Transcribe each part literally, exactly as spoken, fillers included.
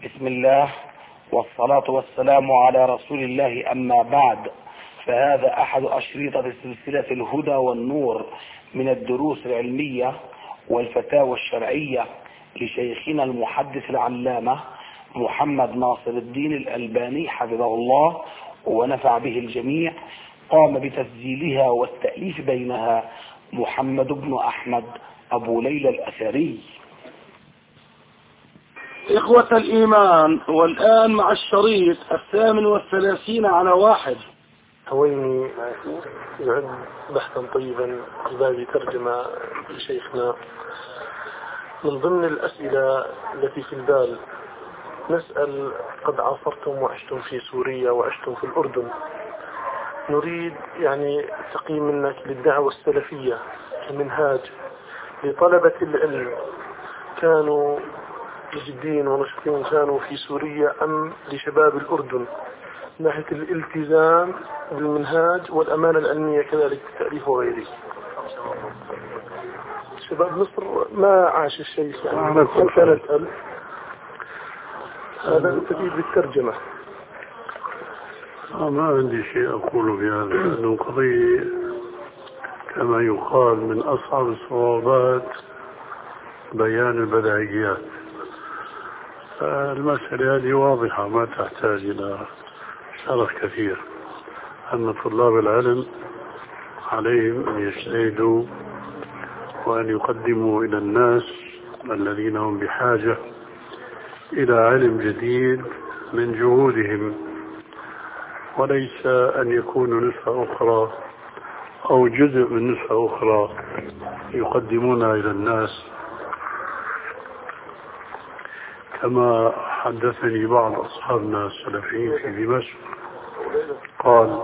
بسم الله والصلاة والسلام على رسول الله، أما بعد، فهذا أحد أشرطة سلسلة الهدى والنور من الدروس العلمية والفتاوى الشرعية لشيخنا المحدث العلامة محمد ناصر الدين الألباني حفظه الله ونفع به الجميع. قام بتسجيلها والتأليف بينها محمد بن أحمد أبو ليلى الأثري. إخوة الإيمان، والآن مع الشريط الثامن والثلاثين على واحد. هويني يعد بحثا طيبا بباب ترجمة لشيخنا. من ضمن الأسئلة التي في البال نسأل: قد عاصرتم وعشتم في سوريا وعشتم في الأردن، نريد يعني تقييم منك للدعوة السلفية كمنهاج لطلبة العلم، كانوا جدين ونشطين كانوا في سوريا أم لشباب الأردن، من ناحية الالتزام بالمنهاج والأمانة العلمية كذلك بالتأليف وغيره. شباب مصر ما عاش الشيء يعني كيف نسأل؟ هذا تفيد بالترجمة. ما عندي شيء أقوله في هذا، لأنه قضية كما يقال من أصعب الصعوبات بيان البديهيات. المسألة هذه واضحة ما تحتاج إلى شرح كثير، أن طلاب العلم عليهم أن يجتهدوا وأن يقدموا إلى الناس الذين هم بحاجة إلى علم جديد من جهودهم، وليس أن يكونوا نسخة أخرى أو جزء من نسخة أخرى يقدمونها إلى الناس. كما حدثني بعض أصحابنا السلفيين في دمشق قال: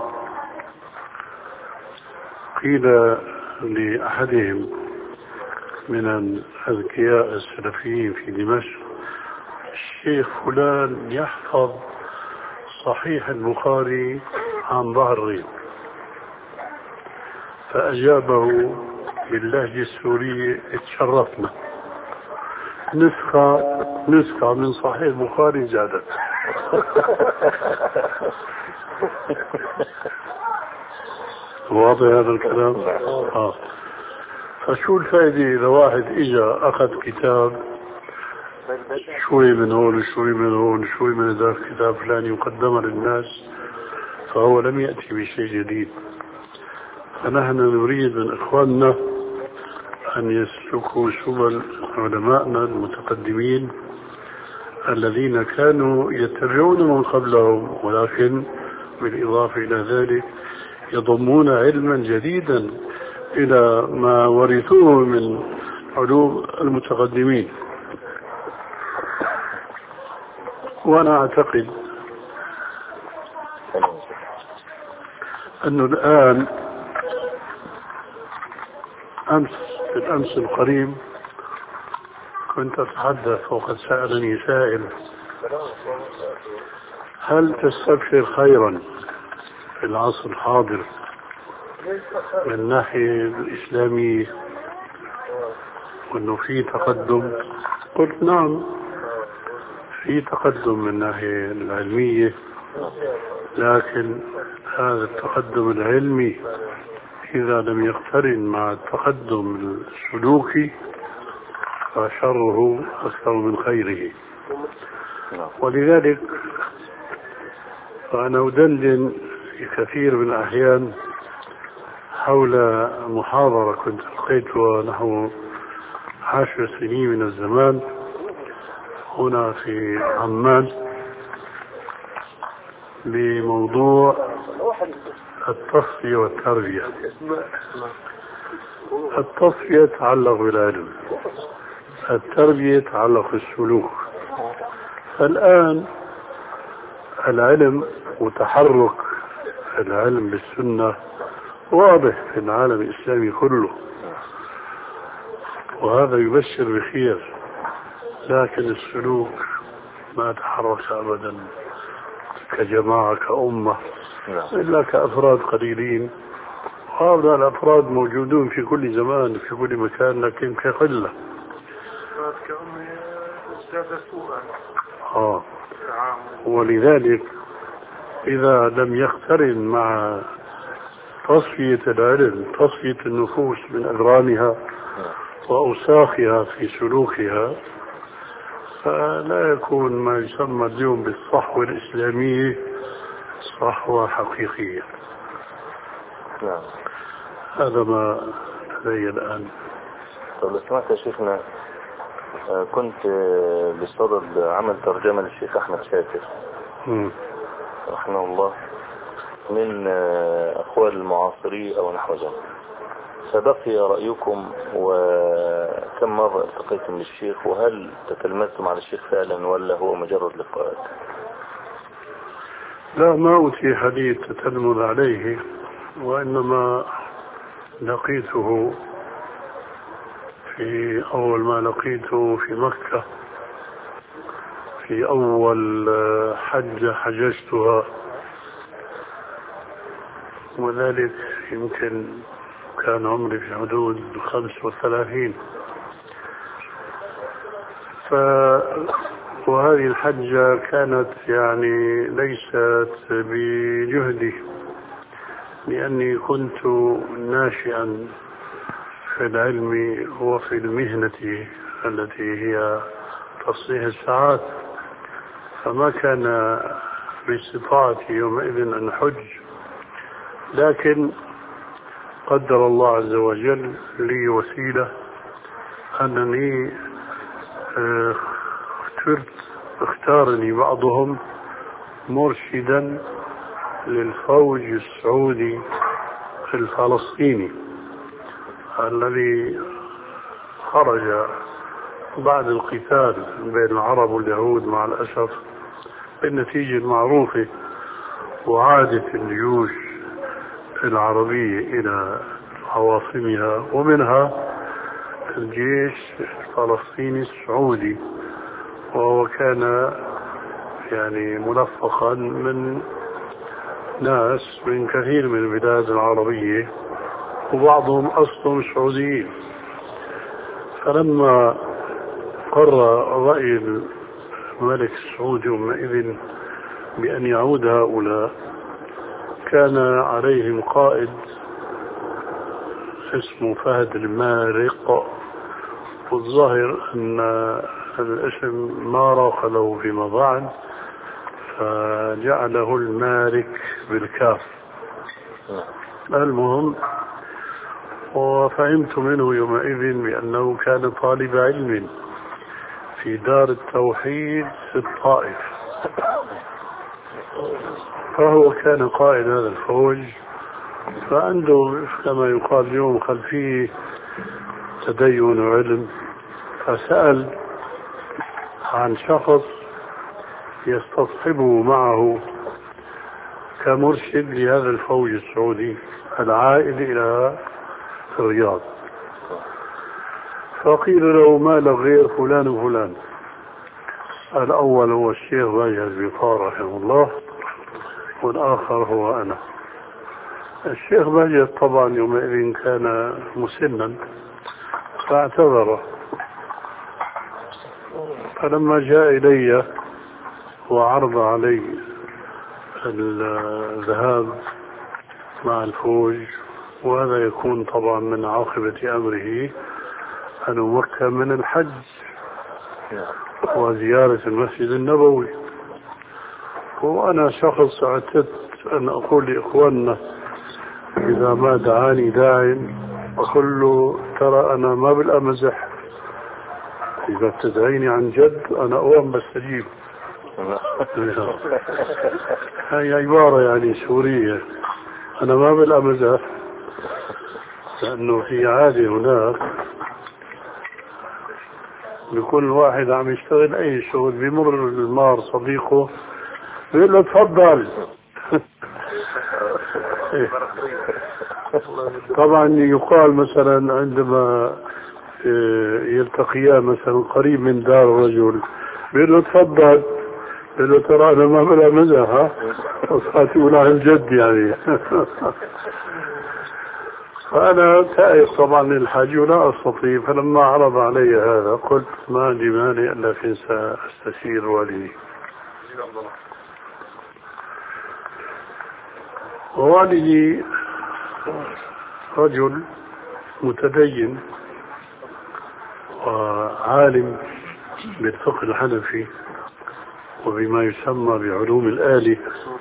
قيل لأحدهم من الأذكياء السلفيين في دمشق: الشيخ فلان يحفظ صحيح البخاري عن ظهر غيب. فأجابه باللهجة السورية: اتشرفنا، نسخة نسخة من صحيح البخاري زادت. واضح هذا الكلام؟ آه. فشو الفائدة إذا واحد إجا أخذ كتاب شوي من هون وشوي من هون وشوي من ذاك كتاب فلاني وقدمه للناس، فهو لم يأتي بشيء جديد. فنحن نريد من إخواننا أن يسلكوا سبل علمائنا المتقدمين الذين كانوا يتبعون من قبلهم، ولكن بالإضافة إلى ذلك يضمون علما جديدا إلى ما ورثوه من علوم المتقدمين. وأنا أعتقد أنه الآن أمس في الأمس القريب كنت أتحدث وقد سألني سائل: هل تستبشر خيرا في العصر الحاضر من الناحية الإسلامية وأنه في تقدم؟ قلت نعم، في تقدم من الناحية العلمية، لكن هذا التقدم العلمي إذا لم يقترن مع التقدم السلوكي فشره أكثر من خيره. ولذلك فأنا أدندن في كثير من الأحيان حول محاضرة كنت ألقيتها نحو عشر سنين من الزمان هنا في عمان بموضوع التصفية والتربية. التصفية تتعلق بالعلم، التربية تتعلق بالسلوك. الآن العلم وتحرك العلم بالسنة واضح في العالم الإسلامي كله، وهذا يبشر بخير، لكن السلوك ما تحرك أبدا كجماعة كأمة إلا كأفراد قليلين. هؤلاء الأفراد موجودون في كل زمان في كل مكان، لكن كقلة. كأمة زادت سوءا. آه ولذلك إذا لم يقترن مع تصفية العلم تصفية النفوس من أغرانها وأوساخها في سلوكها فلا يكون ما يسمى اليوم بالصحوة الإسلامية صحوة حقيقية. نعم. هذا ما لدي الآن. طب لو سمعت يا شيخنا، كنت بصدد عمل ترجمة للشيخ أحمد شاكر م. رحمه الله من أقوال المعاصرين أو نحو ذلك، فبقي رأيكم وكم مرة التقيتم للشيخ، وهل تتلمذتم على الشيخ فعلا ولا هو مجرد لقاءات؟ لا، ما أتيح لي التتلمذ عليه، وإنما لقيته في أول ما لقيته في مكة في أول حجة حججتها، وذلك يمكن كان عمري في حدود خمس وثلاثين. ف وهذه الحجة كانت يعني ليست بجهدي، لأني كنت ناشئا في العلم وفي المهنة التي هي تصحيح الساعات، فما كان باستطاعتي يومئذ أن أحج، لكن قدر الله عز وجل لي وسيلة أنني اخترت اختارني بعضهم مرشدا للفوج السعودي الفلسطيني الذي خرج بعد القتال بين العرب واليهود مع الأسف بالنتيجة المعروفة، وعادت الجيوش العربية إلى عواصمها ومنها الجيش الفلسطيني السعودي، وهو كان يعني ملفقا من ناس من كثير من البلاد العربية وبعضهم أصلهم سعوديين. فلما قرر رأي الملك السعودي يومئذ بأن يعود هؤلاء، كان عليهم قائد اسمه فهد المارق، والظاهر أن الاسم ما راق له فيما بعد فجعله المارك بالكاف. المهم، وفهمت منه يومئذ بأنه كان طالب علم في دار التوحيد في الطائف، فهو كان قائد هذا الفوج، فعنده كما يقال اليوم خلفيه تدين وعلم، فسأل عن شخص يستصحبه معه كمرشد لهذا الفوج السعودي العائد إلى الرياض، فقيل له ما له غير فلان وفلان. الأول هو الشيخ باجي البيطار رحمه الله، والآخر هو أنا. الشيخ باجي طبعا يومئذ كان مسنا فاعتذر، فلما جاء إلي وعرض علي الذهاب مع الفوج، وهذا يكون طبعا من عاقبة أمره أن أمكن من الحج وزيارة المسجد النبوي، وأنا شخص اعتدت أن أقول لإخواننا إذا ما دعاني داع أقول له ترى أنا ما بالأمزح، إذا تدعيني عن جد أنا أوام بستجيب. هاي عبارة يعني سورية، أنا ما بالأمزح، لأنه في عادة هناك بكل واحد عم يشتغل أي شغل بيمر المار صديقه بيقول له تفضل. طبعا يقال مثلا عندما يلتقيان مثلا قريب من دار الرجل بيقول له تفضل، بيقول له ترى أنا ما بلا مزح، ها وصارت يقول عن جد يعني. فأنا تائب طبعا للحاج ولا أستطيع، فلما عرض علي هذا قلت ما عندي مانع لكن سأستشير والدي. ووالدي رجل متدين وعالم بالفقه الحنفي وبما يسمى بعلوم الآلة،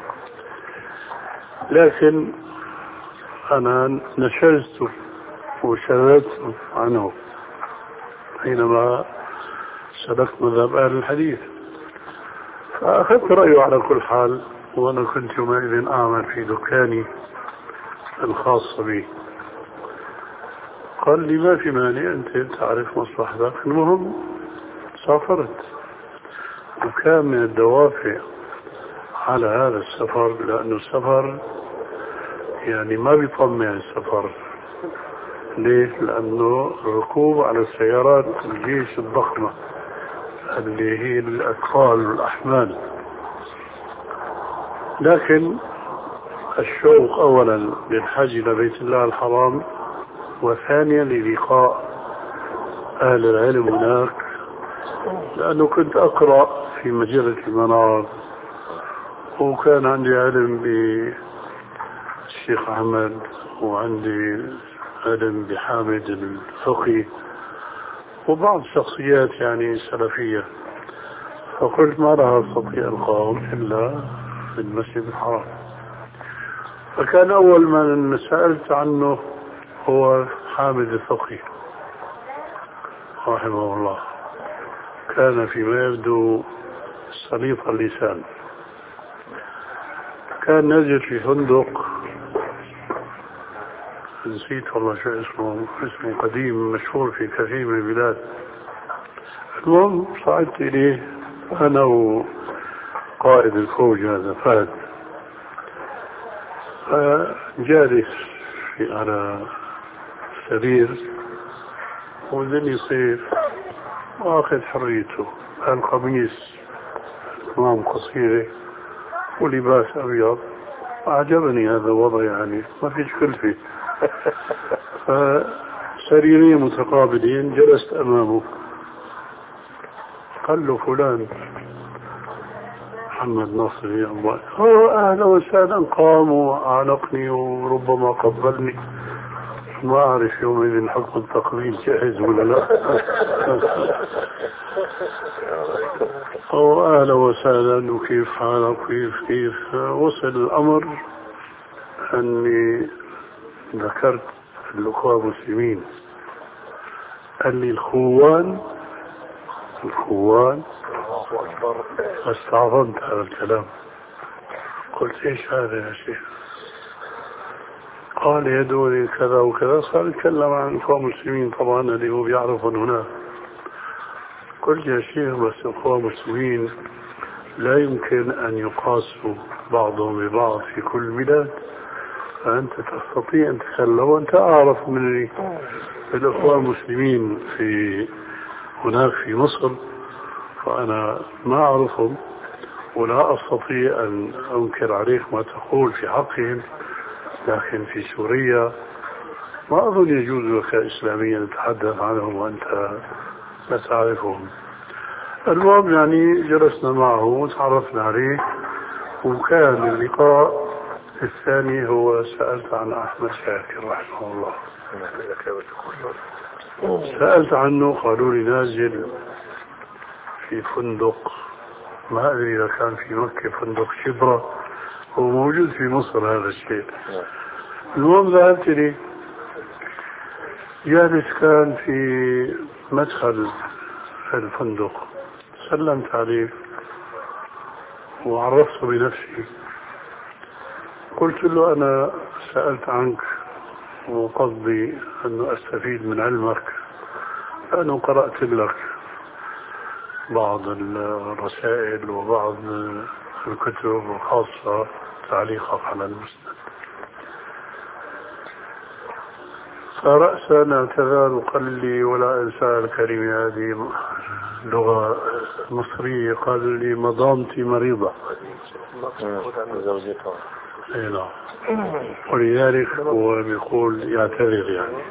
لكن أنا نشزت وشردت عنه حينما سلكت مذهب أهل الحديث، فأخذت رأيه على كل حال. وأنا كنت يومئذ أعمل في دكاني الخاص بي. قال لي ما في مانع، أنت تعرف مصلحتك. المهم سافرت، وكان من الدوافع على هذا السفر، لأنه السفر يعني ما بيطمع السفر. ليه؟ لأنه الركوب على السيارات الجيش الضخمة اللي هي الأثقال والأحمال، لكن الشوق أولا للحج إلى بيت الله الحرام، وثانيا للقاء أهل العلم هناك، لأنه كنت أقرأ في مجلة المنار، وكان عندي علم بالشيخ أحمد، وعندي علم بحامد الفقي وبعض الشخصيات يعني سلفية. فقلت ما راح أستطيع القاهم إلا في المسجد الحرام. فكان أول من سألت عنه هو حامد الفقي رحمه الله. كان فيما يبدو سليط اللسان. كان نزل في فندق نسيت والله شو اسمه، اسمه قديم مشهور في كثير من البلاد. المهم صعدت إليه أنا وقائد الفوج هذا فهد، فجالس في على سرير وذني صيف واخذ حريته، القميص كمام قصيرة ولباس أبيض. أعجبني هذا الوضع، يعني ما فيش كلفة. فسريرين متقابلين، جلست أمامه. قال له فلان محمد ناصر يا الله، هو أهلا وسهلا. قام وأعنقني وربما قبلني، ما أعرف يومئذ حق التقبيل جاهز ولا لا. هو أهلا وسهلا وكيف حالك كيف كيف. وصل الأمر أني ذكرت الأخوة مسلمين. قال لي الخوان الخوان استعظمت هذا الكلام. قلت ايش هذا يا شيخ؟ قال يدوني كذا وكذا. صار يتكلم عن اخوة مسلمين طبعا اللي هو بيعرفون هناك. قلت يا شيخ بس اخوة مسلمين لا يمكن ان يقاسوا بعضهم ببعض في كل بلاد، فانت تستطيع ان تتكلم وانت اعرف مني الاخوة المسلمين في هناك في مصر، فأنا ما أعرفهم ولا أستطيع أن أنكر عليك ما تقول في حقهم، لكن في سوريا ما أظن يجوز لك إسلاميا نتحدث عنهم وأنت لا تعرفهم. المهم يعني جلسنا معه وتعرفنا عليه، وكان اللقاء الثاني هو سألت عن أحمد شاكر رحمه الله. سألت عنه، قالوا لي نازل في فندق، ما أدري إذا كان في مكة فندق شبرة، هو موجود في مصر هذا الشيء. المهم ذهبت لي، جالس كان في مدخل الفندق، سلمت عليه وعرفت بنفسي. قلت له أنا سألت عنك وقصدي أنه أستفيد من علمك، لأنه قرأت لك بعض الرسائل وبعض الكتب الخاصة تعليقك على المسند. فرأسا اعتذر وقال لي ولا أنسى الكلمة هذه لغة مصرية، قال لي مدامتي مريضة زوجته. اي نعم، ولذلك هو بيقول يعتذر يعني.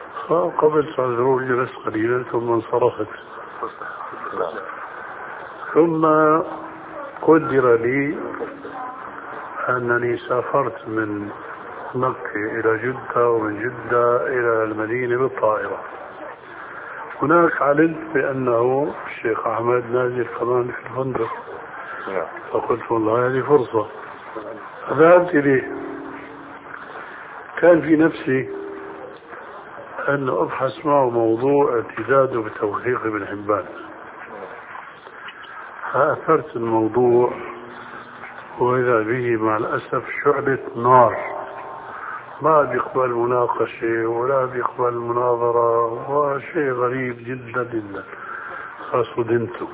فقبلت عذره، جلست قليلا ثم انصرفت. ثم قدر لي أنني سافرت من مكة إلى جدة ومن جدة إلى المدينة بالطائرة. هناك علمت بأنه الشيخ أحمد نازل كمان في الفندق، فقلت والله هذه فرصة، فذهبت إليه. كان في نفسي أن أبحث معه موضوع اعتداده بتوثيق ابن حبان، فأثرت الموضوع وإذا به مع الأسف شعلة نار، ما بيقبل مناقشة ولا بيقبل مناظرة، وشيء غريب جدا جدا. فصدمت.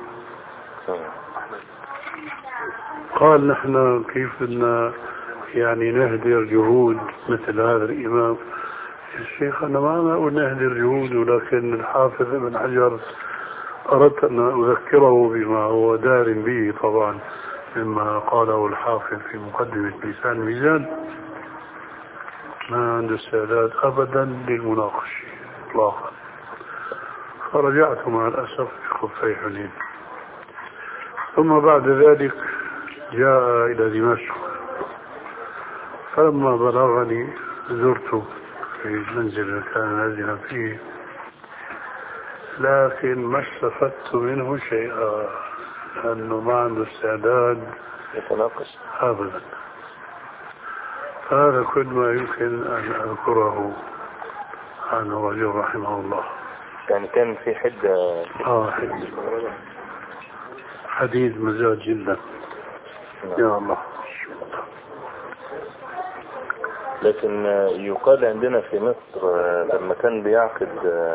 قال نحن كيف بدنا يعني نهدر جهود مثل هذا الإمام. الشيخ أنا ما أقول نهدر جهود، ولكن الحافظ ابن حجر أردت أن أذكره بما هو دار به طبعا مما قاله الحافظ في مقدمة لسان الميزان. ما عنده استعداد أبدا للمناقشة إطلاقا. فرجعت مع الأسف بخفي حنين. ثم بعد ذلك جاء إلى دمشق، فلما بلغني زرته في المنزل الذي كان نازلا فيه، لكن ما استفدت منه شيئا، لأنه ما عنده استعداد يتناقش أبدا. هذا كل ما يمكن أن أذكره عن الرجل رحمه الله. يعني كان في حدة آه حديد حديد مزاج جدا. يا الله. لكن يقال عندنا في مصر لما كان بيعقد،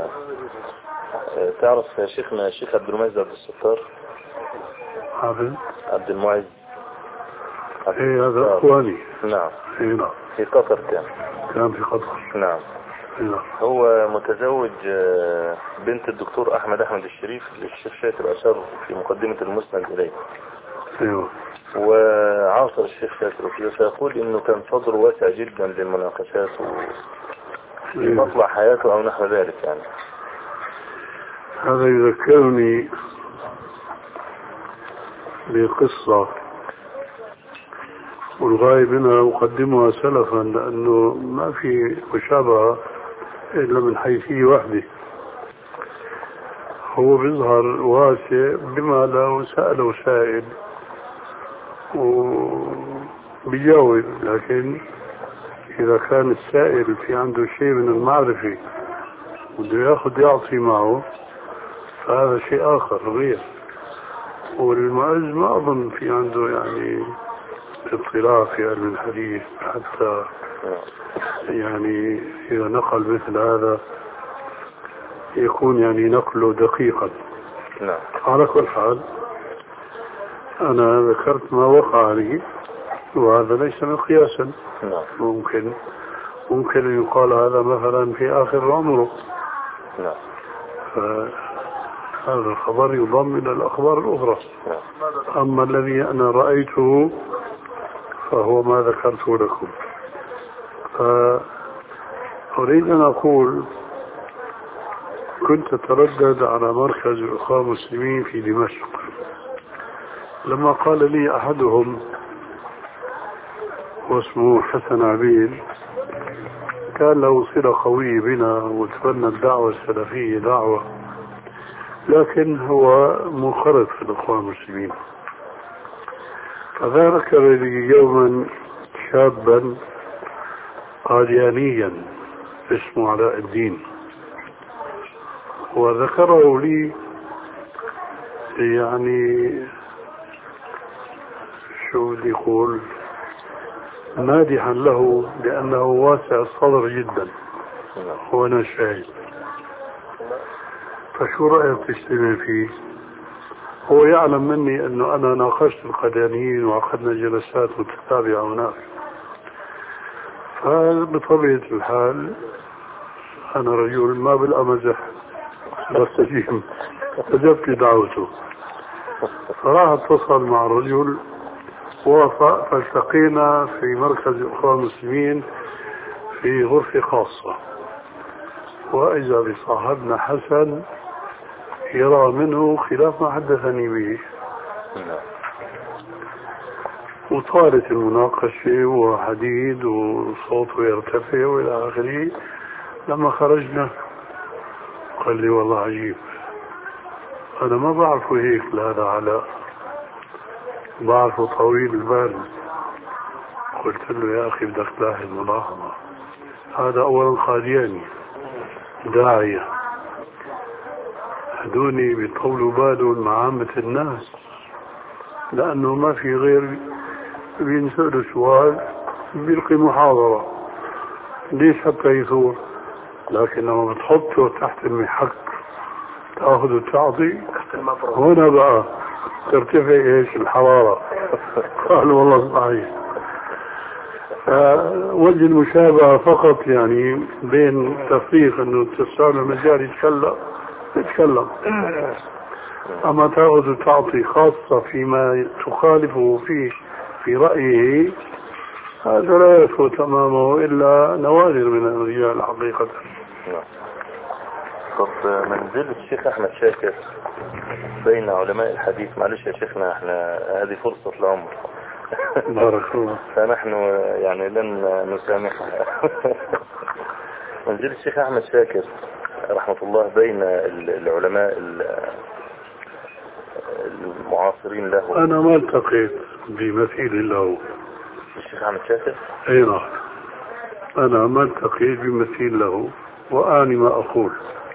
تعرف يا شيخنا الشيخ عبد المعز عبد الستار حافظ عبد المعز؟ ايه هذا اخواني. نعم. ايه نعم. في قطر كان كان في قطر. نعم. نعم. هو متزوج بنت الدكتور احمد احمد الشريف للشيخ شاكر أشار في مقدمة المسند اليه. ايوه. وعاصر الشيخ شاكر فيه، فيقول انه كان صدره واسع جدا للمناقشات في مطلع حياته او نحو ذلك. يعني هذا يذكرني بقصة والغاية منها أقدمها سلفا، لأنه ما في مشابهة إلا من حيثية واحدة. هو بيظهر واسع بما لو سأله سائل وبيجاوب، لكن إذا كان السائل في عنده شيء من المعرفة وده ياخذ يعطي معه، فهذا شيء آخر غير. والمعز ما أظن في عنده يعني اطلاع في علم الحديث، حتى يعني إذا نقل مثل هذا يكون يعني نقله دقيقا. نعم. على كل حال أنا ذكرت ما وقع لي، وهذا ليس مقياسا. نعم. ممكن ممكن أن يقال هذا مثلا في آخر عمره. نعم. هذا الخبر يضم إلى الأخبار الأخرى. أما الذي أنا رأيته فهو ما ذكرته لكم. فأريد أن أقول كنت أتردد على مركز الأخوة المسلمين في دمشق، لما قال لي أحدهم واسمه حسن عبيد، كان له صلة قوية بنا وتبنى الدعوة السلفية دعوة، لكن هو منخرط في الأخوة المسلمين. فذكر لي يوما شابا قاديانيا اسمه علاء الدين، وذكره لي يعني شو بدي يقول مادحا له لأنه واسع الصدر جدا، وأنا شاهد. فشو رأيك تسلمي فيه؟ هو يعلم مني أنه أنا ناقشت القاديانيين وعقدنا جلسات متتابعة هناك، فبطبيعة الحال أنا رجل ما بالأمزح بستجيب، استجبت لدعوته. فراح اتصل مع الرجل ووافق، فالتقينا في مركز الأخوة المسلمين في غرفة خاصة، وإذا بصاحبنا حسن يرى منه خلاف ما حدثني به، وطالت المناقشة وحديد وصوته يرتفع وإلى آخره. لما خرجنا قال لي والله عجيب، أنا ما بعرفه هيك لهذا علاء، بعرفه طويل البال. قلت له يا أخي بدك تلاحظ ملاحظة، هذا أولا قادياني داعية، هدوني بيطولوا بالهم مع عامة الناس لأنه ما في غير بينسألوا سؤال بيلقي محاضرة ليش حتى يثور، لكن لما بتحطه تحت المحك تأخذ وتعطي هنا بقى ترتفع ايش الحرارة. قال والله صحيح. وجه المشابهة فقط يعني بين تفريق انه تسأل المجال يتكلم يتكلم، اما تأخذ وتعطي خاصة فيما تخالفه فيه في رأيه، هذا لا يفوت تمامه إلا نوادر من الرجال حقيقة. طب منزل الشيخ أحمد شاكر بين علماء الحديث، معلش يا شيخنا احنا هذه فرصة العمر. بارك الله. فنحن يعني لن نسامحها. منزل الشيخ أحمد شاكر رحمة الله بين العلماء المعاصرين له. أنا ما التقيت بمثيل له. الشيخ أحمد شاكر؟ أي نعم، أنا ما التقيت بمثيل له، وأعني ما أقول،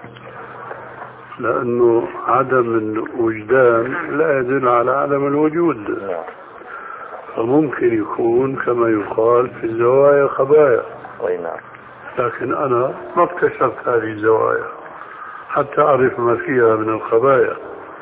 لأنه عدم الوجدان لا يدل على عدم الوجود. فممكن يكون كما يقال في الزوايا خبايا، لكن أنا ما اكتشفت هذه الزوايا حتى أعرف ما فيها من الخبايا،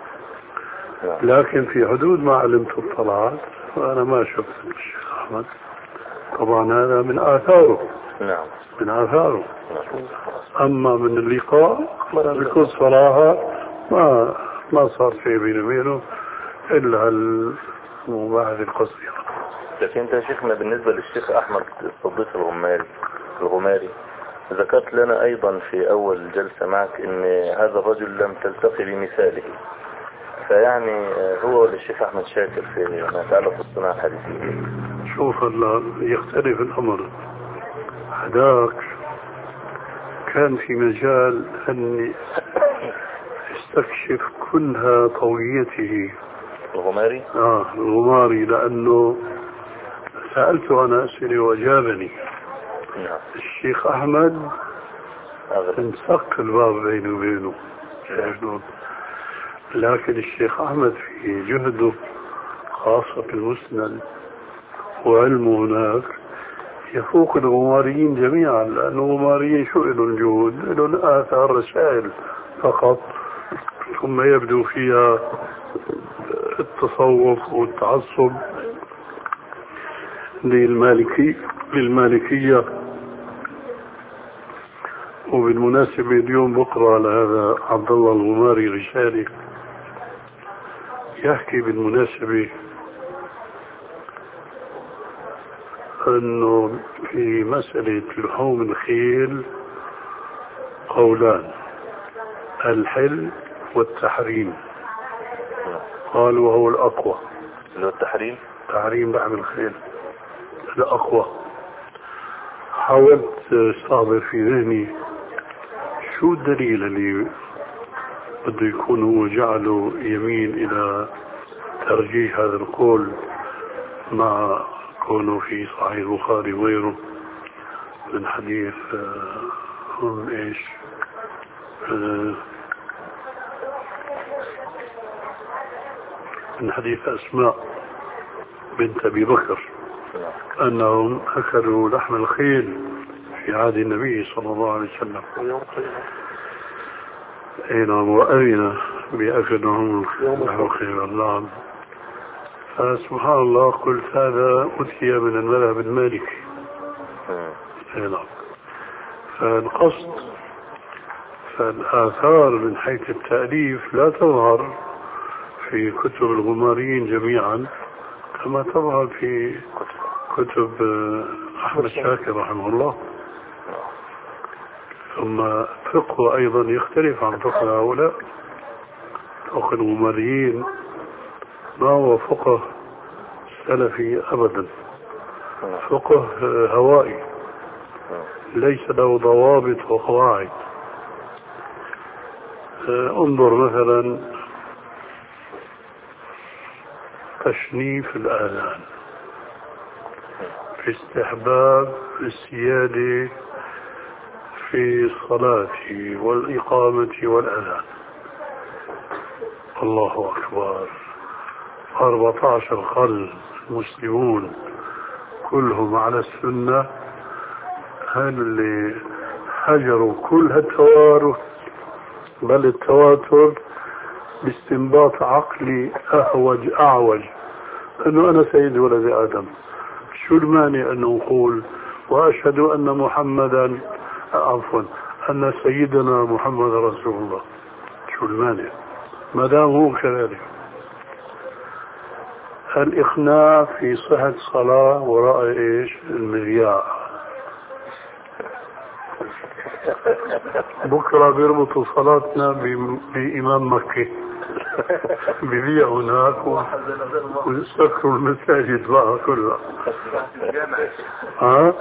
لكن في حدود ما علمت اطلعت، وأنا ما شفت الشيخ أحمد. طبعا هذا من آثاره، نعم من آثاره. أما من اللقاء بكل صراحة ما ما صار شيء بيني وبينه إلا المباحث القصيرة. لكن أنت يا شيخنا بالنسبة للشيخ أحمد الصديق الغماري الغماري ذكرت لنا أيضا في أول جلسة معك أن هذا الرجل لم تلتقي بمثاله، فيعني هو للشيخ أحمد شاكر في ما يتعلق بالصناعة الحديثية. شوف الله يختلف الأمر، هذاك كان في مجال أن يستكشف كلها طويته الغماري. آه الغماري، لأنه سألته أنا أسئلة وأجابني. نعم. الشيخ أحمد انسق الباب بينه وبينه، شايفون. لكن الشيخ أحمد في جهده خاصة في المسند وعلمه هناك يفوق الغماريين جميعا، لأن الغماريين شو إلهم الجهود؟ إلهم آثار رسائل فقط، ثم يبدو فيها التصوف والتعصب للمالكي للمالكية. وبالمناسبة اليوم بقرأ على هذا عبد الله الغماري رسالة يحكي بالمناسبة أنه في مسألة لحوم الخيل قولان، الحل والتحريم. قال وهو الأقوى. اللي هو التحريم؟ تحريم لحم الخيل الأقوى. حاولت استعبر في ذهني شو الدليل اللي بده يكون هو جعله يميل إلى ترجيح هذا القول مع كونه في صحيح البخاري وغيره من حديث هم ايش من حديث أسماء بنت أبي بكر أنهم أكلوا لحم الخيل في عهد النبي صلى الله عليه وسلم. أي نعم، وأذن بأكلهم لحم الخيل. نعم. فسبحان الله قلت هذا أتي من المذهب المالكي. أي نعم. فالقصد فالآثار من حيث التأليف لا تظهر في كتب الغماريين جميعا كما تظهر في كتب أحمد شاكر رحمه الله. ثم فقه أيضا يختلف عن فقه هؤلاء. فقه الغماريين ما هو فقه سلفي أبدا، فقه هوائي ليس له ضوابط وقواعد. انظر مثلا تشنيف الآذان في استحباب السيادة في الصلاة والإقامة والأذان. الله أكبر، أربعة عشر قرن المسلمون كلهم على السنة، هل اللي حجروا كل هالتوارث، بل التواتر باستنباط عقلي أهوج أعوج، أنه أنا سيد ولد آدم، شو المانع أن نقول وأشهد أن محمدا عفوا أن سيدنا محمد رسول الله؟ شو المانع ما دام هو كذلك؟ الإقناع في صحة صلاة وراء إيش؟ المذياع. بكرة بيربطوا صلاتنا بإمام مكة ببيع هناك ويسكروا المساجد بقى كلها. ها؟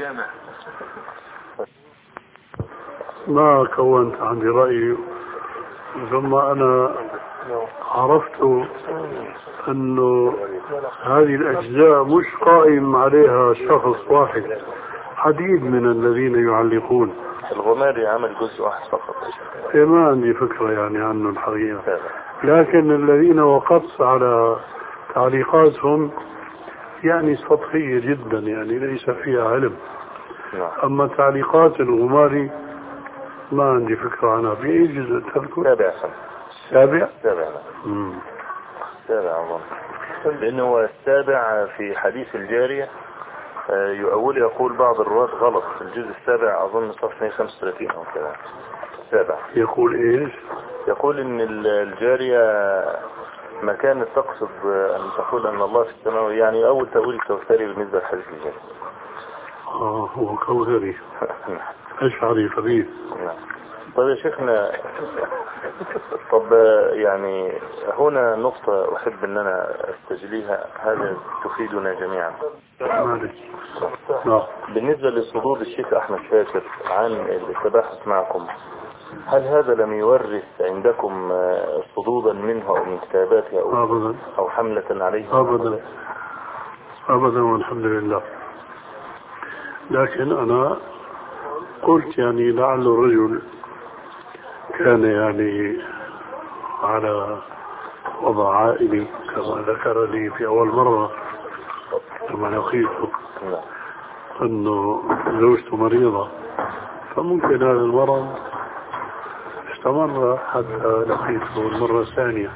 ما كونت عندي رأي، ثم أنا عرفت أنه هذه الأجزاء مش قائم عليها شخص واحد، عديد من الذين يعلقون. الغماري عمل جزء واحد فقط. إيه ما عندي فكرة يعني عنه الحقيقة، لكن الذين وقفت على تعليقاتهم يعني سطحية جدا، يعني ليس فيها علم. أما تعليقات الغماري ما عندي فكرة عنها. بأي جزء تذكر؟ سابع سابع؟ سابع نعم. سابع أظن، لأنه السابع في حديث الجارية يؤول يقول بعض الرواة غلط في الجزء السابع، أظن صفحة خمسة وثلاثين أو كذا. السابع يقول إيش؟ يقول إن الجارية ما كانت تقصد أن تقول أن الله في السماء، يعني أول تأويل كوثري بالنسبة لحديث الجارية. آه هو كوثري أشعري خبيث. نعم. طيب يا شيخنا، طب يعني هنا نقطة أحب أن أنا أستجليها، هذا تفيدنا جميعا. بالنسبة لصدود الشيخ أحمد شاكر عن التباحث معكم، هل هذا لم يورث عندكم صدودا منه أو من كتاباته أو, أبداً. أو حملة عليه؟ أبدا أبدا والحمد لله. لكن أنا قلت يعني لعل الرجل كان يعني على وضع عائلي كما ذكر لي في أول مرة لما لقيته أنه زوجته مريضة، فممكن هذا المرض استمر حتى لقيته المرة الثانية،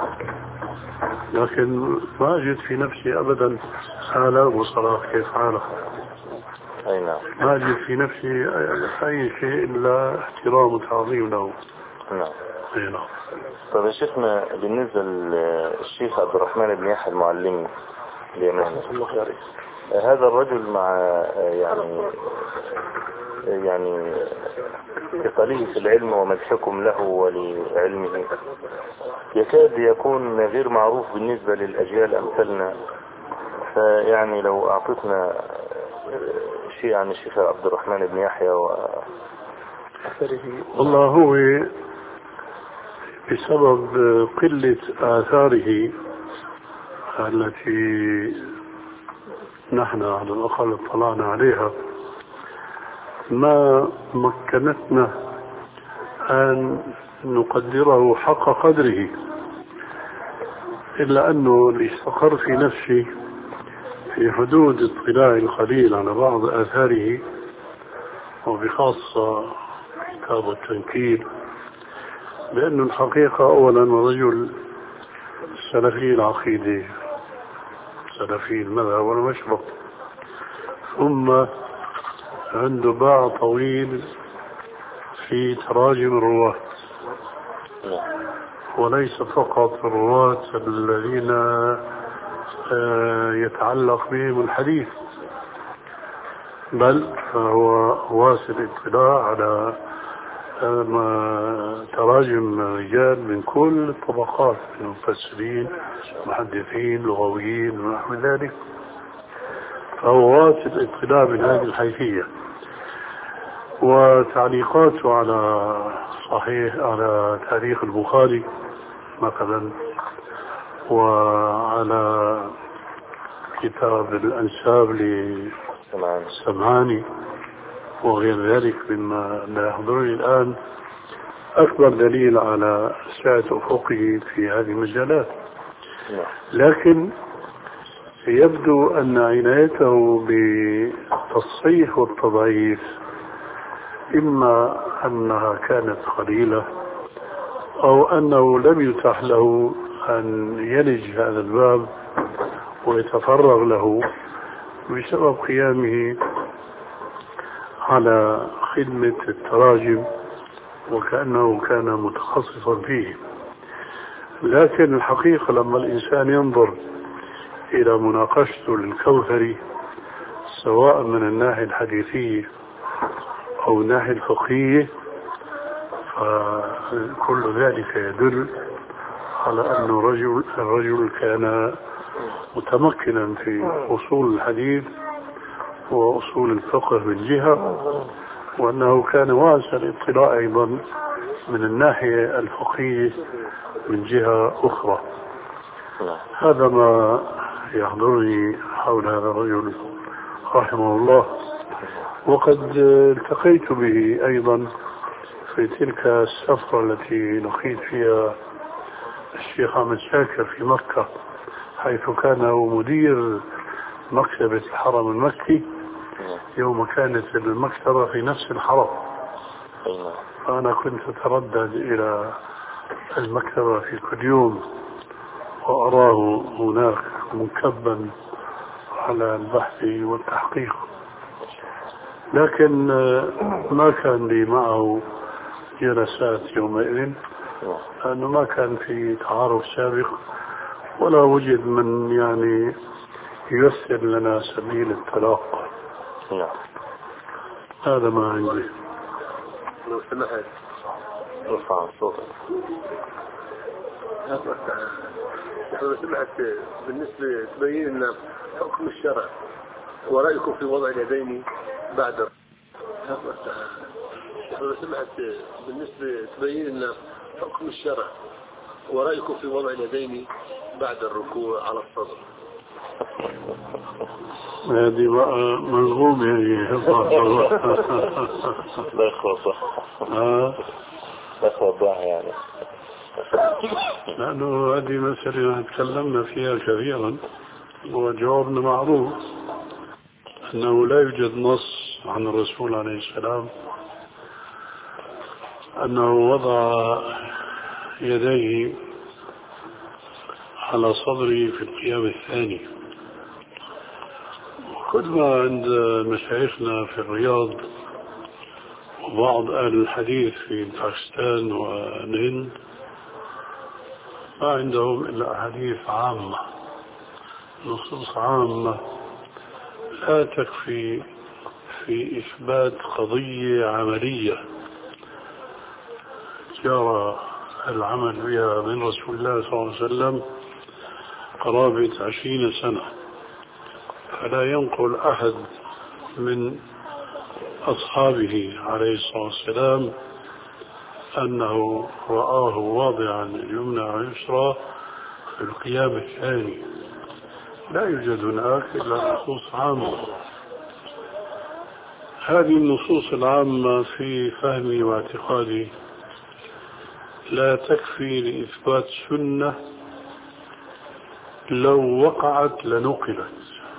لكن ما أجد في نفسي أبدا حالة وصلاة كيف حالة. أي نعم. ما أجد في نفسي أي شيء إلا احترام وتعظيم له. نعم. أي نعم. طيب يا شيخنا، بالنسبة للشيخ عبد الرحمن بن يحيى المعلمي اليماني، هذا الرجل مع يعني يعني ثقله في العلم ومدحكم له ولعلمه يكاد يكون غير معروف بالنسبة للأجيال أمثلنا، فيعني لو أعطتنا شيء عن الشيخ عبد الرحمن بن يحيى و والله هو بسبب قلة آثاره التي نحن على الأقل اطلعنا عليها ما مكنتنا أن نقدره حق قدره، إلا أنه اللي استقر في نفسي في حدود اطلاع قليل على بعض آثاره، وبخاصة كتاب التنكيل، بأنه الحقيقة أولا رجل سلفي العقيدة سلفي المذهب والمشرب، ثم عنده باع طويل في تراجم الرواة، وليس فقط الرواة الذين يتعلق بهم الحديث، بل فهو واسع الاطلاع على تراجم رجال من كل الطبقات من مفسرين محدثين لغويين ونحو ذلك، فهو واسع الاطلاع من هذه الحيثية. وتعليقاته على صحيح على تاريخ البخاري مثلا، وعلى كتاب الأنساب للسمعاني وغير ذلك مما لا يحضرني الآن، أكبر دليل على سعة أفقه في هذه المجالات. لكن يبدو أن عنايته بالتصحيح والتضعيف إما أنها كانت قليلة أو أنه لم يتح له أن يلج هذا الباب ويتفرغ له بسبب قيامه على خدمة التراجم وكأنه كان متخصصا فيه. لكن الحقيقة لما الإنسان ينظر إلى مناقشته للكوثري سواء من الناحية الحديثية أو الناحية الفقهية، فكل ذلك يدل على أن الرجل, الرجل كان متمكنا في أصول الحديث وأصول الفقه من جهة، وأنه كان واسع الاطلاع أيضا من الناحية الفقهية من جهة أخرى. هذا ما يحضرني حول هذا الرجل رحمه الله. وقد التقيت به أيضا في تلك السفرة التي لقيت فيها الشيخ أحمد شاكر في مكة، حيث كان هو مدير مكتبة الحرم المكي يوم كانت المكتبة في نفس الحرم. فأنا كنت أتردد إلى المكتبة في كل يوم وأراه هناك منكبا على البحث والتحقيق، لكن ما كان لي معه جلسات يومئذ لأنه ما كان في تعارف سابق ولا وجد من يعني ييسر لنا سبيل التلاقى. هذا ما عندي. لو سمحت ارفع صوتك. لو سمحت بالنسبة تبين لنا حكم الشرع ورأيكم في وضع اليدين بعد لو سمحت بالنسبة تبين لنا حكم الشرع ورأيكم في وضع اليدين بعد الركوع على الصدر. هذه بقى ملغوم يعني لا يخوص لا يخوضها يعني، لأنه هذه مسألة تكلمنا فيها كثيرا وجوابنا معروف أنه لا يوجد نص عن الرسول عليه السلام أنه وضع يديه على صدري في القيام الثاني. كل ما عند مشايخنا في الرياض وبعض أهل الحديث في باكستان والهند ما عندهم إلا أحاديث عامة، نصوص عامة لا تكفي في إثبات قضية عملية جرى العمل بها من رسول الله صلى الله عليه وسلم قرابة عشرين سنة، فلا ينقل أحد من أصحابه عليه الصلاة والسلام أنه رآه واضعا اليمنى واليسرى في القيام الثاني. لا يوجد هناك إلا نصوص عامة. هذه النصوص العامة في فهمي واعتقادي لا تكفي لإثبات سنة لو وقعت لنقلت،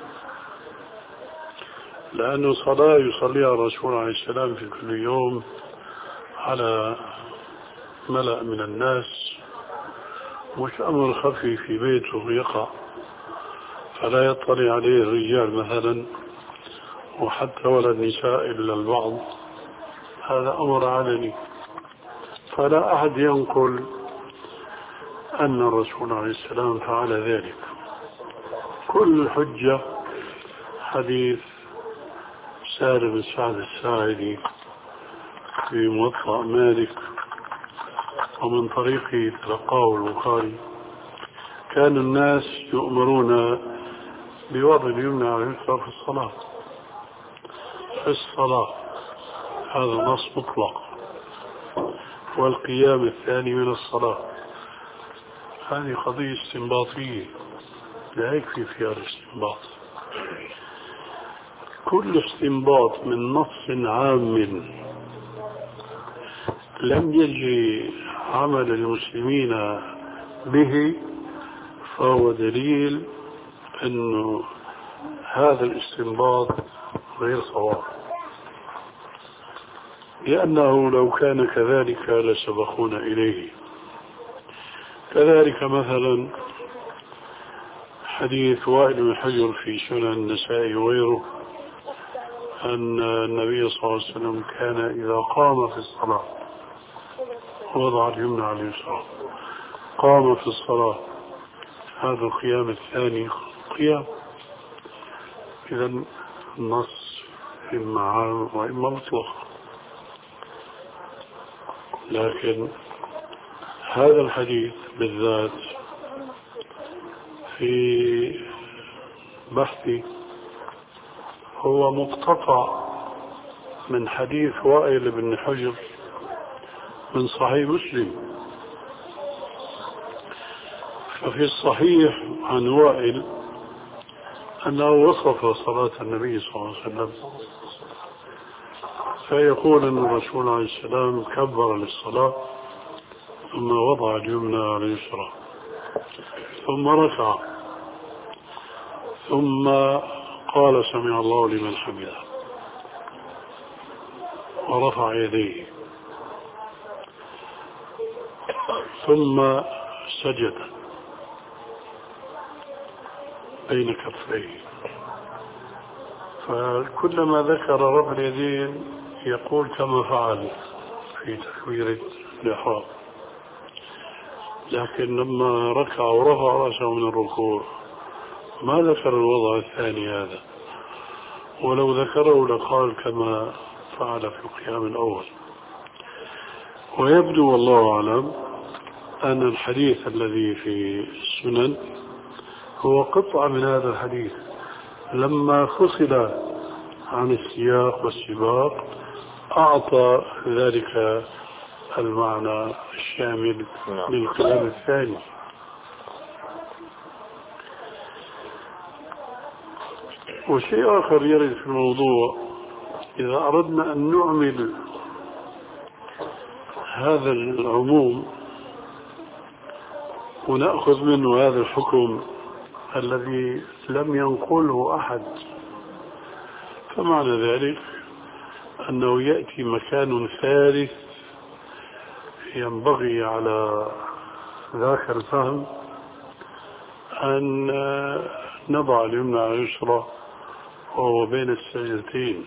لأنه صلاة يصليها الرسول عليه السلام في كل يوم على ملأ من الناس مش أمر خفي في بيته يقع فلا يطلع عليه الرجال مثلا وحتى ولا النساء إلا البعض، هذا أمر علني، فلا أحد ينقل أن الرسول عليه السلام فعل ذلك. كل الحجة حديث سالم بن سعد الساعدي في موطأ مالك ومن طريق تلقاه البخاري كان الناس يؤمرون بوضع اليمنى على اليسرى في الصلاة في الصلاة هذا نص مطلق، والقيام الثاني من الصلاة. هذه قضية استنباطية لا يكفي فيها الاستنباط. كل استنباط من نص عام لم يجري عمل المسلمين به فهو دليل أنه هذا الاستنباط غير صواب، لأنه لو كان كذلك لسبقونا إليه. كذلك مثلا حديث وائل بن حجر في سنن النسائي وغيره أن النبي صلى الله عليه وسلم كان إذا قام في الصلاة وضع اليمنى على اليسرى، قام في الصلاة، هذا القيام الثاني قيام. إذا النص إما عام وإما مطلق، لكن هذا الحديث بالذات في بحثي هو مقتطع من حديث وائل بن حجر من صحيح مسلم. ففي الصحيح عن وائل أنه وصف صلاة النبي صلى الله عليه وسلم فيقول أن الرسول عليه السلام كبر للصلاة ثم وضع اليمنى على اليسرى ثم ركع ثم قال سمع الله لمن حمده ورفع يديه ثم سجد بين كفيه. فكلما ذكر رفع اليدين يقول كما فعل في تكبيرة الإحرام، لكن لما ركع ورفع رأسه من الركوع ما ذكر الوضع الثاني هذا، ولو ذكره لقال كما فعل في القيام الأول. ويبدو والله أعلم أن الحديث الذي في السنن هو قطعة من هذا الحديث لما فصل عن السياق والسباق أعطى ذلك المعنى الشامل للكلام الثاني. وشيء آخر يرد في الموضوع، إذا أردنا أن نعمل هذا العموم ونأخذ منه هذا الحكم الذي لم ينقله أحد، فمعنى ذلك أنه يأتي مكان ثالث ينبغي على ذاك الفهم أن نضع اليمنى على اليسرى وهو بين السجدتين.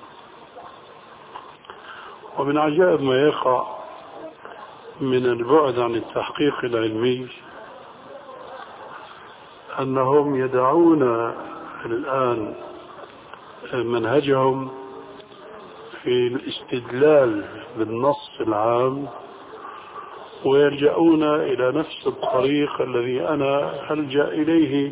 ومن عجائب ما يقع من البعد عن التحقيق العلمي أنهم يدعون الآن منهجهم في الاستدلال بالنص العام ويلجؤون إلى نفس الطريق الذي أنا ألجأ إليه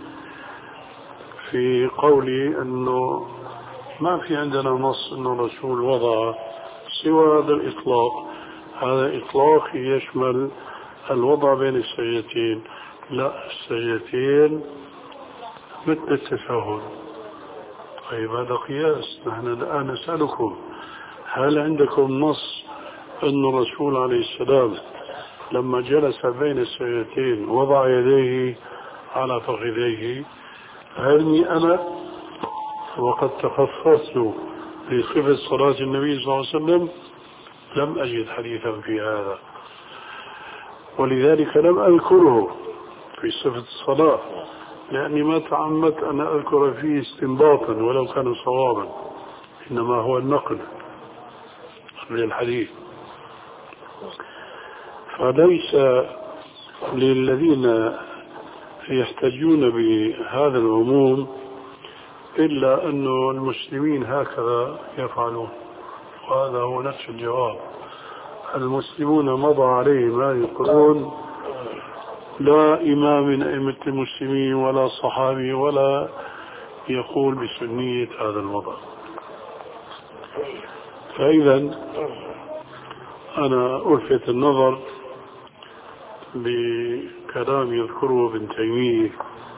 في قولي أنه ما في عندنا نص أنه الرسول وضع سوى هذا الإطلاق. هذا إطلاق يشمل الوضع بين السجدتين، لا السجدتين مثل التشهد. طيب هذا قياس. نحن الآن نسألكم هل عندكم نص أن الرسول عليه السلام لما جلس بين السجدتين وضع يديه على فخذيه؟ علمي أنا وقد تخصصت في صفة صلاة النبي صلى الله عليه وسلم لم أجد حديثا في هذا، ولذلك لم أذكره في صفة الصلاة، لأني ما تعمدت أن أذكر فيه استنباطا ولو كان صوابا، إنما هو النقل للحديث. فليس للذين يحتجون بهذا العموم إلا أن المسلمين هكذا يفعلون، وهذا هو نفس الجواب. المسلمون مضى عليهم هذه القرون، لا إمام من أئمة المسلمين ولا صحابي ولا يقول بسنية هذا الوضع. فإذا أنا ألفت النظر بكلام يذكره ابن تيمية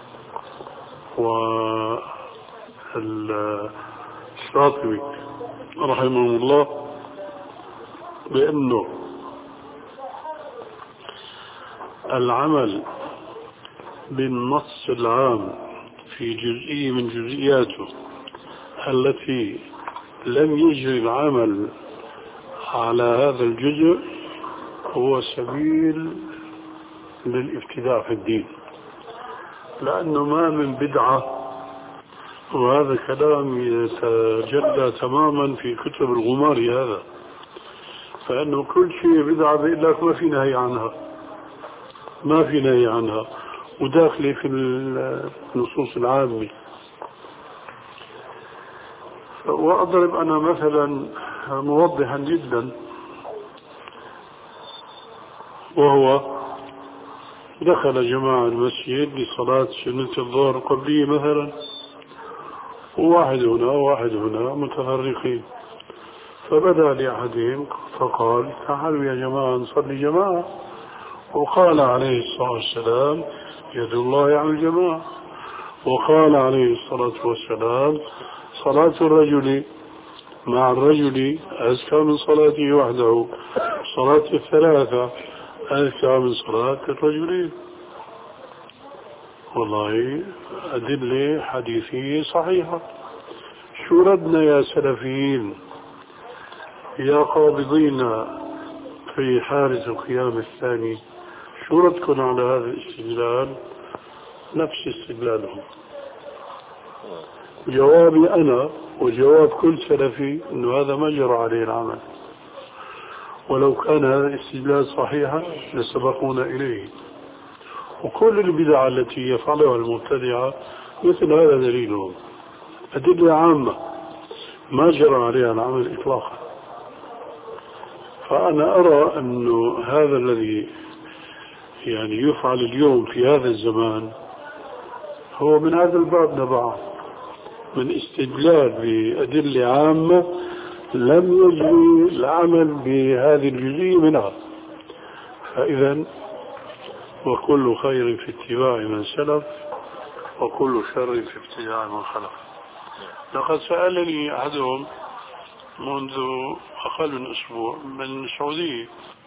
والشاطبي رحمه الله بأنه العمل بالنص العام في جزئية من جزئياته التي لم يجري العمل على هذا الجزء هو سبيل للابتداع في الدين، لأنه ما من بدعة، وهذا كلام يتجلى تماما في كتب الغمار هذا، فإنه كل شيء بدعة بيقول لك ما في نهي عنها، ما في نهي عنها، وداخلي في النصوص العامة. وأضرب أنا مثلا موضحا جدا، وهو دخل جماعة المسجد لصلاة سنة الظهر القبلية مثلا، وواحد هنا وواحد هنا متفرقين، فبدأ لأحدهم فقال تعالوا يا جماعة نصلي جماعة، وقال عليه الصلاة والسلام يد الله على الجماعة، وقال عليه الصلاة والسلام صلاة الرجل مع الرجل أزكى من صلاته وحده، صلاة الثلاثة أزكى من صلاة الرجلين. والله أدلة حديثية صحيحة. شو ردنا يا سلفيين يا قابضين في حارس القيام الثاني؟ شو ردكم على هذا الاستدلال؟ نفس استدلالهم. جوابي أنا وجواب كل سلفي أنه هذا ما جرى عليه العمل، ولو كان هذا الاستدلال صحيحا لسبقونا إليه. وكل البدع التي يفعلها المبتدعة مثل هذا دليلهم، أدلة عامة ما جرى عليها العمل إطلاقا. فأنا أرى أنه هذا الذي يعني يفعل اليوم في هذا الزمان هو من هذا الباب نبعه، من استدلال بأدلة عامة لم يجري العمل بهذه الجزئية منها. فإذا وكل خير في اتباع من سلف، وكل شر في ابتداع من خلف. لقد سألني أحدهم منذ أقل من أسبوع من السعودية،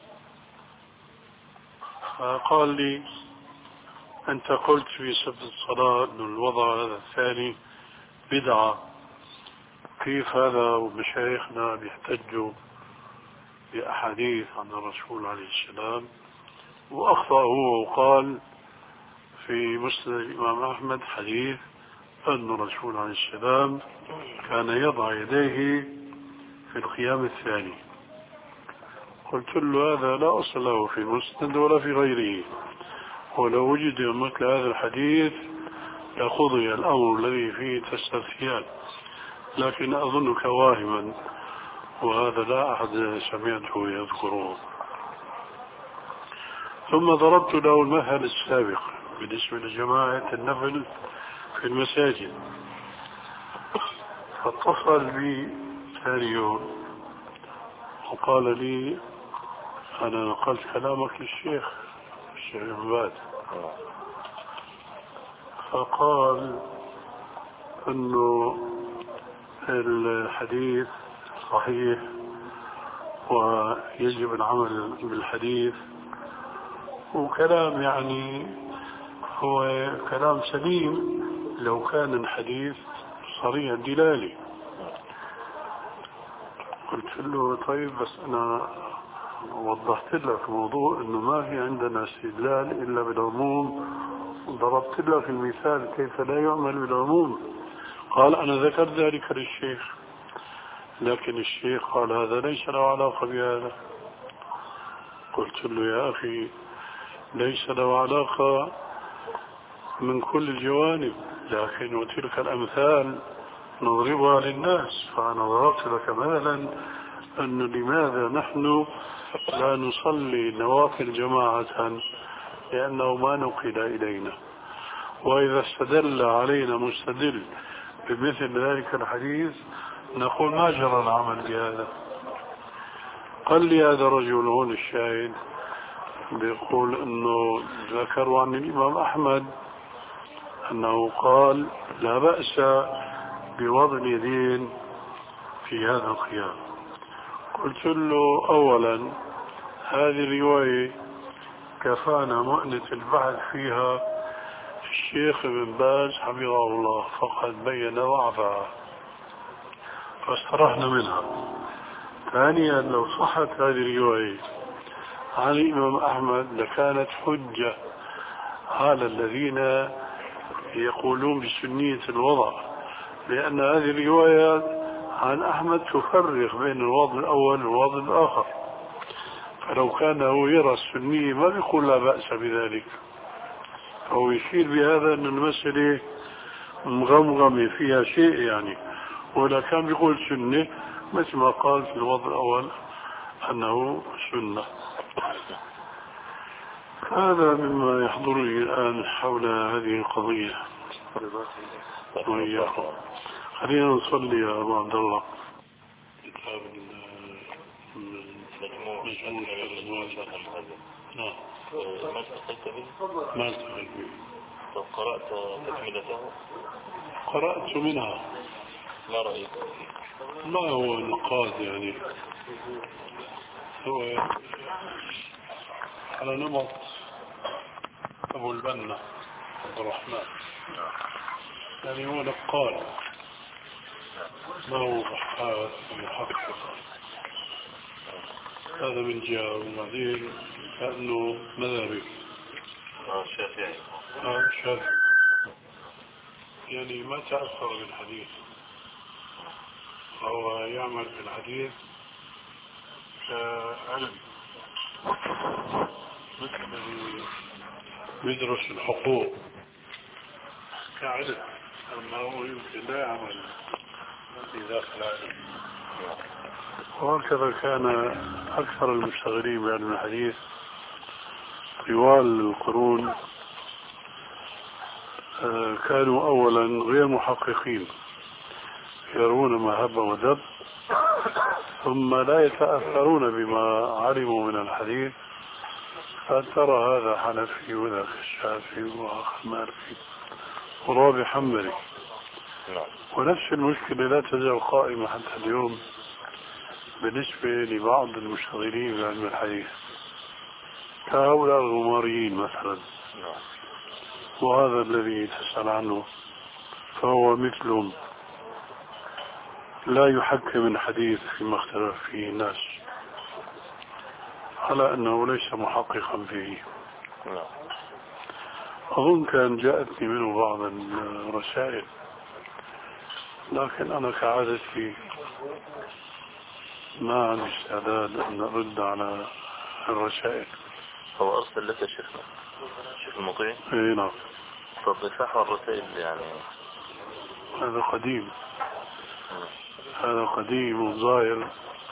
قال لي أنت قلت في سبب الصلاة أن الوضع هذا الثاني بدعة، كيف هذا ومشايخنا بيحتجوا بأحاديث عن الرسول عليه السلام؟ وأخطأ هو وقال في مسند الإمام أحمد حديث أن الرسول عليه السلام كان يضع يديه في القيام الثاني. قلت له هذا لا أصل له في المسند ولا في غيره، ولو وجد مثل هذا الحديث لقضي الأمر الذي فيه تستثيان، لكن أظنك واهما، وهذا لا أحد سمعته يذكره. ثم ضربت له المثل السابق بالنسبة لجماعة النفل في المساجد، فاتصل بي ثاني يوم وقال لي أنا نقلت كلامك للشيخ الشيخ عباد، فقال أنه الحديث صحيح ويجب العمل بالحديث، وكلام يعني هو كلام سليم لو كان الحديث صريح الدلالة. قلت له طيب بس أنا وضحت لك موضوع أنه ما في عندنا استدلال إلا بالعموم، ضربت لك المثال كيف لا يعمل بالعموم. قال أنا ذكرت ذلك للشيخ، لكن الشيخ قال هذا ليس له علاقة بهذا. قلت له يا أخي ليس له علاقة من كل الجوانب، لكن وتلك الأمثال نضربها للناس، فأنا ضربت لك مثلا أنه لماذا نحن لا نصلي نوافل جماعة، لأنه ما نقل إلينا. وإذا استدل علينا مستدل بمثل ذلك الحديث نقول ما جرى العمل بهذا. قال لي هذا الرجل هون الشاهد بيقول أنه ذكروا عن الإمام أحمد أنه قال لا بأس بوضع اليدين في هذا القيام. قلت له أولا هذه الرواية كفانا مؤنة البحث فيها الشيخ ابن باز حفظه الله، فقد بين ضعفها فاسترحنا منها. ثانيا لو صحت هذه الرواية عن الإمام أحمد لكانت حجة على الذين يقولون بسنية الوضع، لأن هذه الروايات عن أحمد تفرق بين الوضع الأول والوضع الآخر، فلو كان هو يرى السنية ما بيقول لا بأس بذلك. فهو يشير بهذا أن المسألة مغمغمة فيها شيء يعني، ولا كان بيقول سنة مثل ما قال في الوضع الأول أنه سنة. هذا مما يحضرني الآن حول هذه القضية. وإياكم خلينا نصلي يا أبو عبد الله. كتاب مجموع نعم. ما التقيت به؟ ما التقيت به. طب قرأت تكملته؟ قرأت منها. ما رأيك؟ ما هو نقاد يعني، هو على نمط أبو البنا عبد الرحمن، يعني هو نقال ما هو بحث محقق. هذا من جهة، وبعدين كأنه مذهبي شافعي آه شافعي، يعني ما تأثر بالحديث، هو يعمل في الحديث كعلم مثل الذي يدرس الحقوق كعلم، أما هو يمكن لا يعمل في ذاك العلم. وهكذا كان أكثر المشتغلين بعلم الحديث طوال القرون كانوا أولا غير محققين، يرون ما هب ودب، ثم لا يتأثرون بما علموا من الحديث، فترى هذا حنفي وذاك الشافعي وآخر مالكي ورابع حنبلي. ونفس المشكلة لا تزال قائمة حتى اليوم بالنسبة لبعض المشتغلين بعلم الحديث كهؤلاء الغماريين مثلا، وهذا الذي تسأل عنه فهو مثلهم لا يحكم الحديث فيما اختلف فيه الناس، على أنه ليس محققا فيه. أظن كان جاءتني منه بعض الرسائل، لكن أنا كعادتي ما عندي استعداد أن أرد على الرسائل. هو أرسل لك شيخنا شيخ المطيع؟ اي نعم. طب صحة الرسائل يعني هذا قديم، هذا قديم وظاهر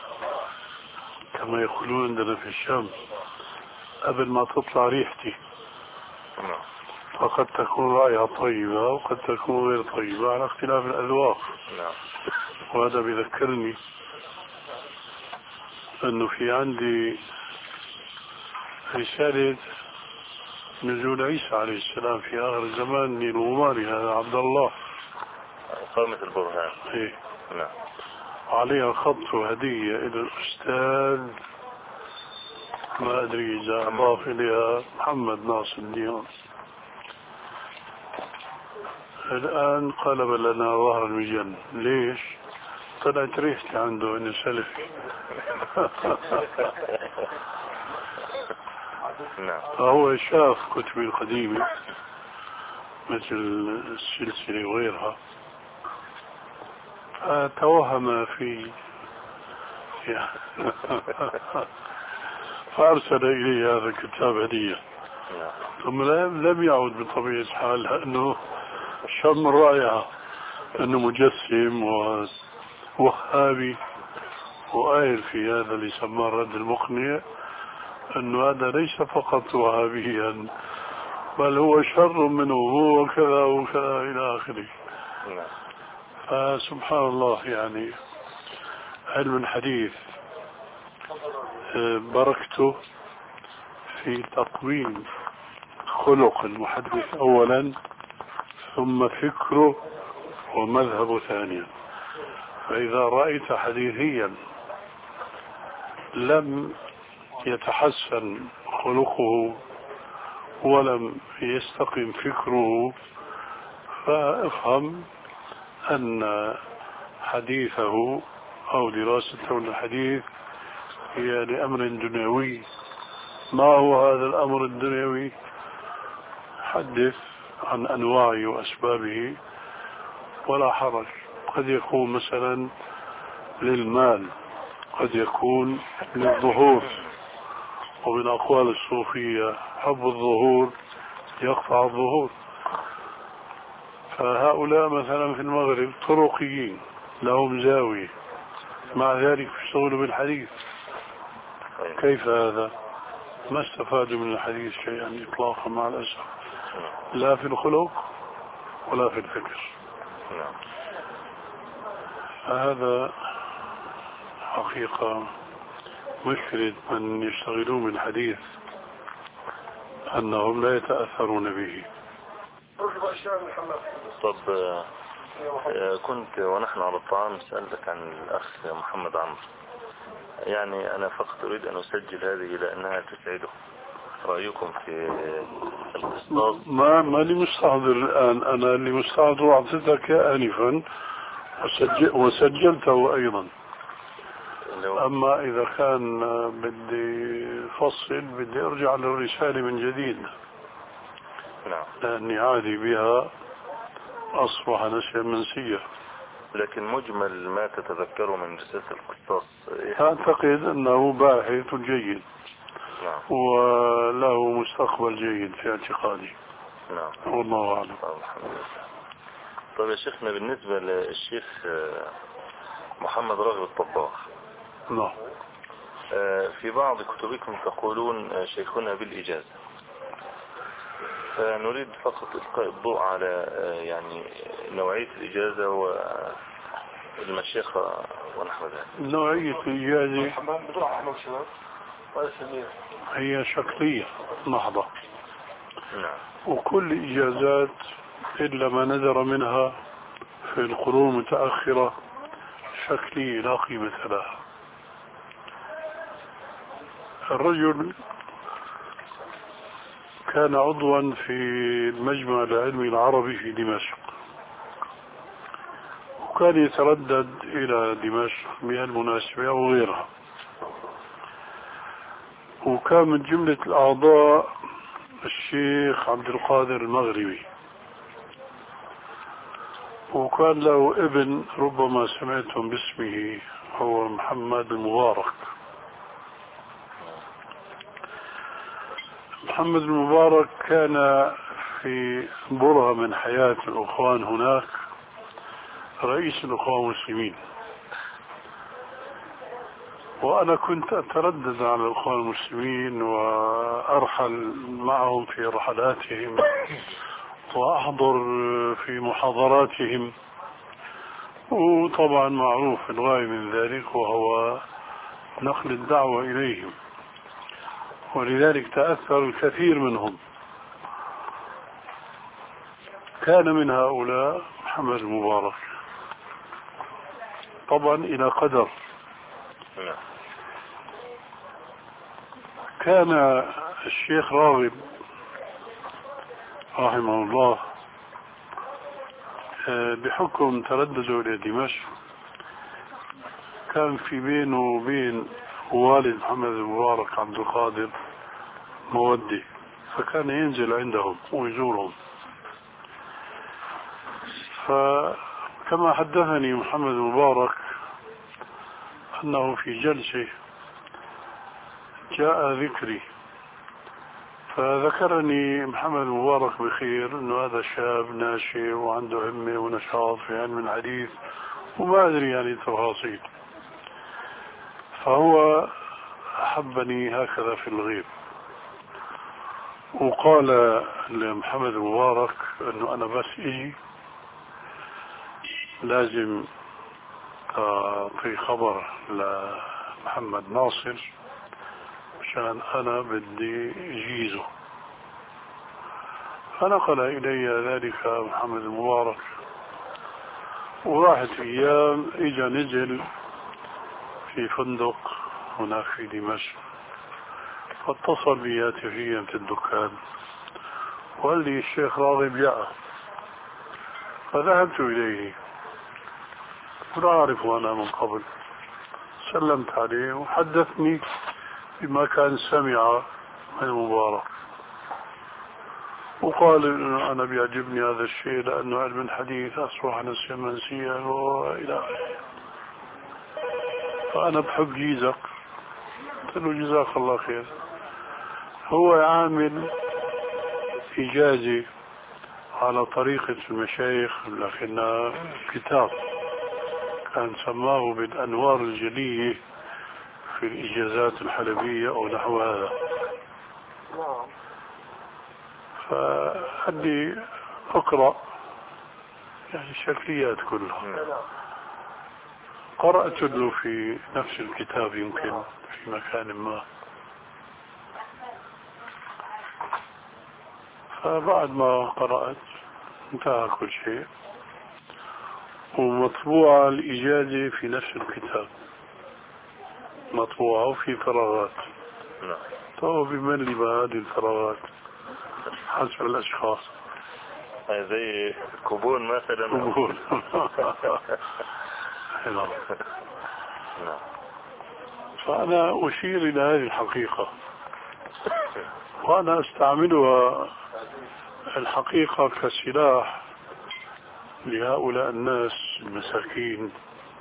كما يقولون عندنا في الشام قبل ما تطلع ريحتي، فقد تكون رائحة طيبة وقد تكون غير طيبة على اختلاف الأذواق. وهذا بيذكرني أنه في عندي رسالة نزول عيسى عليه السلام في آخر الزمان للغماري هذا عبد الله قامة البرهان. إيه. نعم. عليها خط هدية إلى الأستاذ ما أدري إذا أضاف إليها محمد ناصر الدين. الآن قلب لنا ظهر المجن. ليش؟ طلعت ريحتي عنده إنه سلفي. فهو شاف كتبي القديمة مثل السلسلة وغيرها، فتوهم في فأرسل إلي هذا الكتاب هدية، ثم لم يعود بطبيعة الحال لأنه شم الرائعة أنه مجسم ووهابي وقايل في هذا اللي سماه الرد المقنع أنه هذا ليس فقط وهابيا بل هو شر منه، هو كذا وكذا إلى آخره. فسبحان الله، يعني علم الحديث بركته في تقويم خلق المحدث أولا، ثم فكره ومذهبه ثانيا. فإذا رأيت حديثيا لم يتحسن خلقه ولم يستقم فكره، فافهم أن حديثه أو دراسته الحديث هي لأمر دنيوي. ما هو هذا الأمر الدنيوي؟ حدث عن أنواعه وأسبابه ولا حرج. قد يكون مثلا للمال، قد يكون للظهور، ومن أقوال الصوفية حب الظهور يقطع الظهور. فهؤلاء مثلا في المغرب طرقيين لهم زاوية، مع ذلك يشتغلوا بالحديث. كيف هذا؟ ما استفادوا من الحديث شيئا إطلاقا مع الأسف، لا في الخلق ولا في الفكر. فهذا حقيقة مشكلة من يشتغلون بالحديث، أنهم لا يتأثرون به. طب كنت ونحن على الطعام سألتك عن الأخ محمد عمرو، يعني أنا فقط أريد أن أسجل هذه لأنها تسعده. رأيكم في القصاص؟ ما ما لي مستحضر الآن، أنا اللي مستحضر أعطيتك آنفا وسجل وسجلته أيضا. أما إذا كان بدي فصل بدي أرجع للرسالة من جديد، نعم، لأني عادي بها أصبح نسيا منسيا. لكن مجمل ما تتذكره من رسالة القصاص أعتقد أنه باحث جيد، نعم، وله مستقبل جيد في اعتقادي. نعم، والله أعلم. الحمد لله. طيب يا شيخنا، بالنسبة للشيخ محمد راغب الطباخ، نعم، في بعض كتبكم تقولون شيخنا بالإجازة، فنريد فقط إلقاء الضوء على يعني نوعية الإجازة والمشيخة ونحو ذلك. نوعية الإجازة هي شكلية محضة، نعم، وكل إجازات إلا ما نذر منها في القرون المتأخرة شكلية لا قيمة لها. الرجل كان عضوا في المجمع العلمي العربي في دمشق، وكان يتردد إلى دمشق بهالمناسبة أو غيرها، وكان من جملة الأعضاء الشيخ عبد القادر المغربي، وكان له ابن ربما سمعتم باسمه، هو محمد المبارك. محمد المبارك كان في برهة من حياة الأخوان هناك رئيس الأخوان المسلمين، وأنا كنت أتردد على الأخوان المسلمين وأرحل معهم في رحلاتهم وأحضر في محاضراتهم، وطبعا معروف الغاية من ذلك وهو نقل الدعوة إليهم، ولذلك تأثر الكثير منهم. كان من هؤلاء محمد المبارك، طبعا إلى قدر. كان الشيخ راغب رحمه الله بحكم تردده إلى دمشق كان في بينه وبين والد محمد المبارك عبد القادر مودة، فكان ينزل عندهم ويزورهم. فكما حدثني محمد المبارك أنه في جلسة جاء ذكري، فذكرني محمد المبارك بخير، أنه هذا شاب ناشئ وعنده همة ونشاط في علم الحديث وما أدري يعني تفاصيل. فهو أحبني هكذا في الغيب، وقال لمحمد المبارك أنه أنا بس إجي لازم أعطي خبر لمحمد ناصر عشان أنا بدي أجيزه. فنقل إلي ذلك محمد المبارك، وراحت أيام إجا نزل في فندق هناك في دمشق، فاتصل بي هاتفيا في الدكان وقال لي الشيخ راغب جاء. فذهبت إليه ولا أعرفه أنا من قبل، سلمت عليه وحدثني بما كان سمع من المبارك، وقال إنه أنا بيعجبني هذا الشيء لأنه علم الحديث أصبح نسيا منسيا وإلى آخره، فأنا بحب جيزك. قلت له جزاك الله خير. هو عامل إجازة على طريقة المشايخ، لكنها كتاب كان سماه بالأنوار الجلية في الإجازات الحلبية أو نحو هذا. فقال لي أقرأ يعني الشكليات كلها. قرأت له في نفس الكتاب يمكن في مكان ما. فبعد ما قرأت انتهى كل شيء، ومطبوعة الإجازة في نفس الكتاب، مطبوعة وفي فراغات. تو بملي بهذه الفراغات حسب الأشخاص، زي كوبون مثلا. كوبون. فأنا أشير إلى هذه الحقيقة، وأنا أستعملها الحقيقة كسلاح لهؤلاء الناس المساكين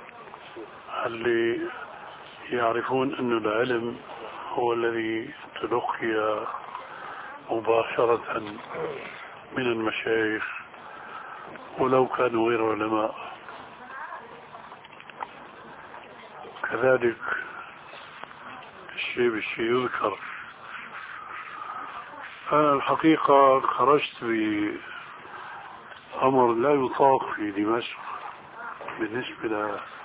اللي يعرفون أن العلم هو الذي تلقي مباشرة من المشايخ ولو كانوا غير علماء. كذلك الشيء بالشيء يذكر. أنا الحقيقة خرجت بأمر لا يطاق في دمشق بالنسبة